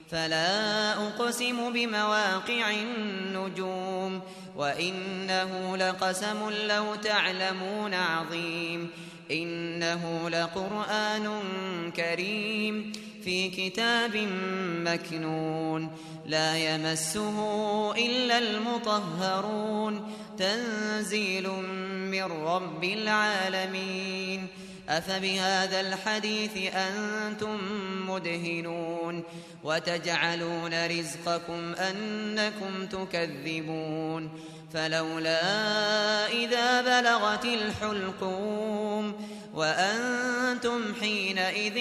فلا أقسم بمواقع النجوم وإنه لقسم لو تعلمون عظيم إنه لقرآن كريم في كتاب مكنون لا يمسه إلا المطهرون تنزيل من رب العالمين أفبهذا الحديث أنتم مدهنون وتجعلون رزقكم أنكم تكذبون فلولا إذا بلغت الحلقوم وأنتم حينئذ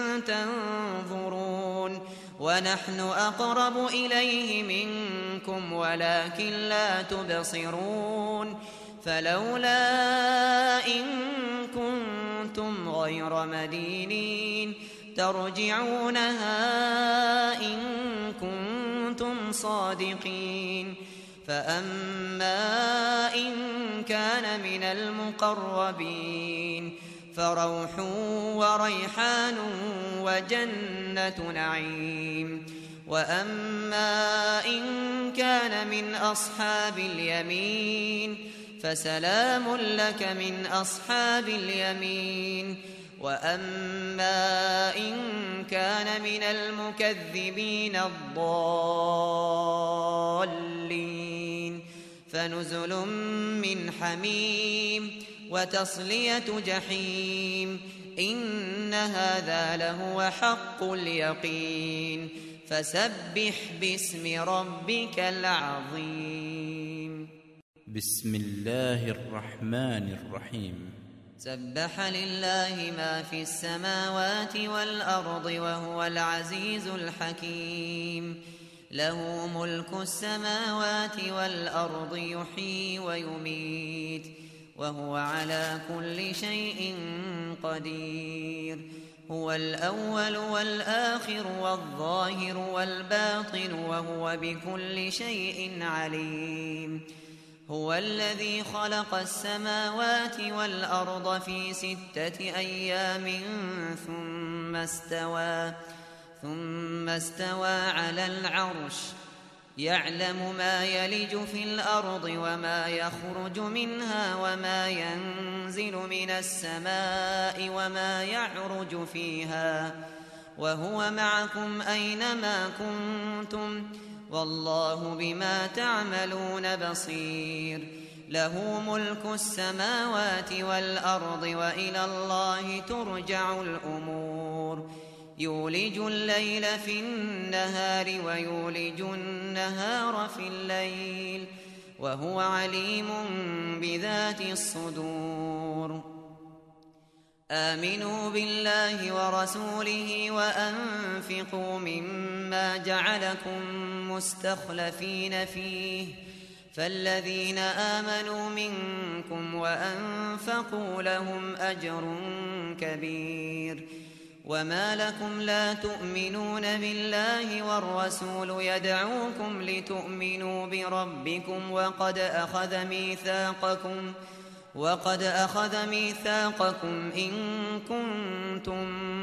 تنظرون ونحن أقرب إليه منكم ولكن لا تبصرون فلولا إن كنتم غير مدينين ترجعونها إن كنتم صادقين فأما إن كان من المقربين فروح وريحان وجنة نعيم وأما إن كان من أصحاب اليمين فسلام لك من أصحاب اليمين وأما إن كان من المكذبين الضالين فنزل من حميم وتصلية جحيم إن هذا لهو حق اليقين فسبح باسم ربك العظيم بسم الله الرحمن الرحيم سبح لله ما في السماوات والأرض وهو العزيز الحكيم له ملك السماوات والأرض يحيي ويميت وهو على كل شيء قدير هو الأول والآخر والظاهر والباطن وهو بكل شيء عليم هو الذي خلق السماوات والأرض في 6 أيام ثم استوى على العرش يعلم ما يلج في الأرض وما يخرج منها وما ينزل من السماء وما يعرج فيها وهو معكم أينما كنتم والله بما تعملون بصير له ملك السماوات والأرض وإلى الله ترجع الأمور يولج الليل في النهار ويولج النهار في الليل وهو عليم بذات الصدور آمنوا بالله ورسوله وأنفقوا مما جعلكم مستخلفين فيه فالذين آمنوا منكم وأنفقوا لهم أجر كبير وما لكم لا تؤمنون بالله والرسول يدعوكم لتؤمنوا بربكم وقد أخذ ميثاقكم إن كنتم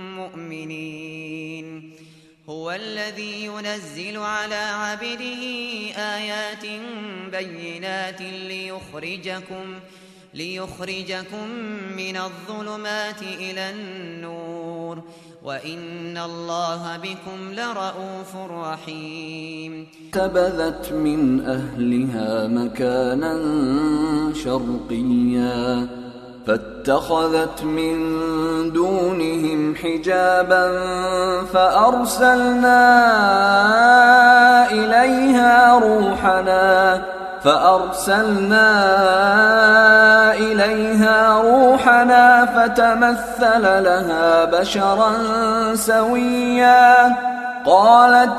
مؤمنين هو الذي ينزل على عبده آيات بينات ليخرجكم من الظلمات إلى النور وإن الله بكم لرءوف رحيم تبذت من أهلها مكانا شرقيا فاتخذت من دونهم حجابا فأرسلنا إليها روحنا فتمثل لها بشرا سويا قالت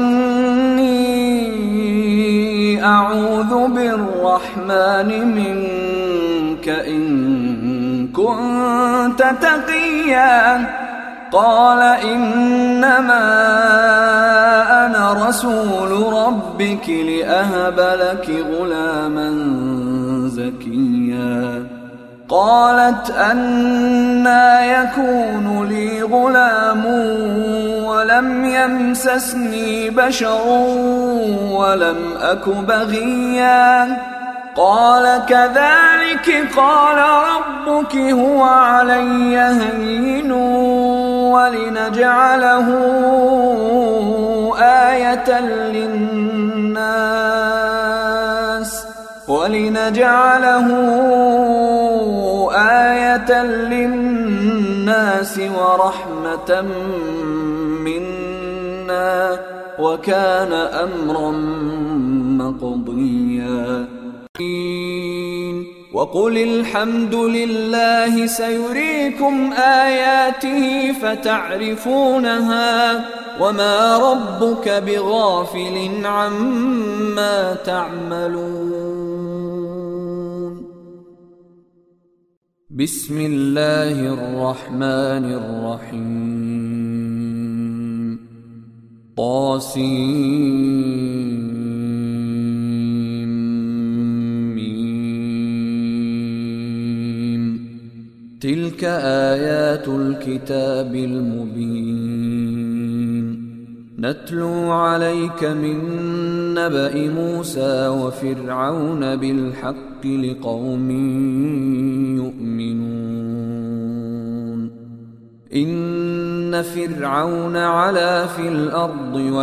إني أعوذ بالرحمن منك إن كنت تقيا قال إنما أنا رسول ربك لأهب لك غلاما زكيا قالت أنى يكون لي غلام ولم يمسسني بشر ولم أك بغيا قال كذلك قال ربك هو علي هين ولنجعله آية للناس ورحمة منا وكان أمرا مقضيا وقل الحمد لله سيريكم آياته فتعرفونها وما ربك بغافل عما تعملون بسم الله الرحمن الرحيم تلك آيات الكتاب المبين نتلو عليك من نبأ موسى وفرعون بالحق لقوم يؤمنون إن فرعون علا في الأرض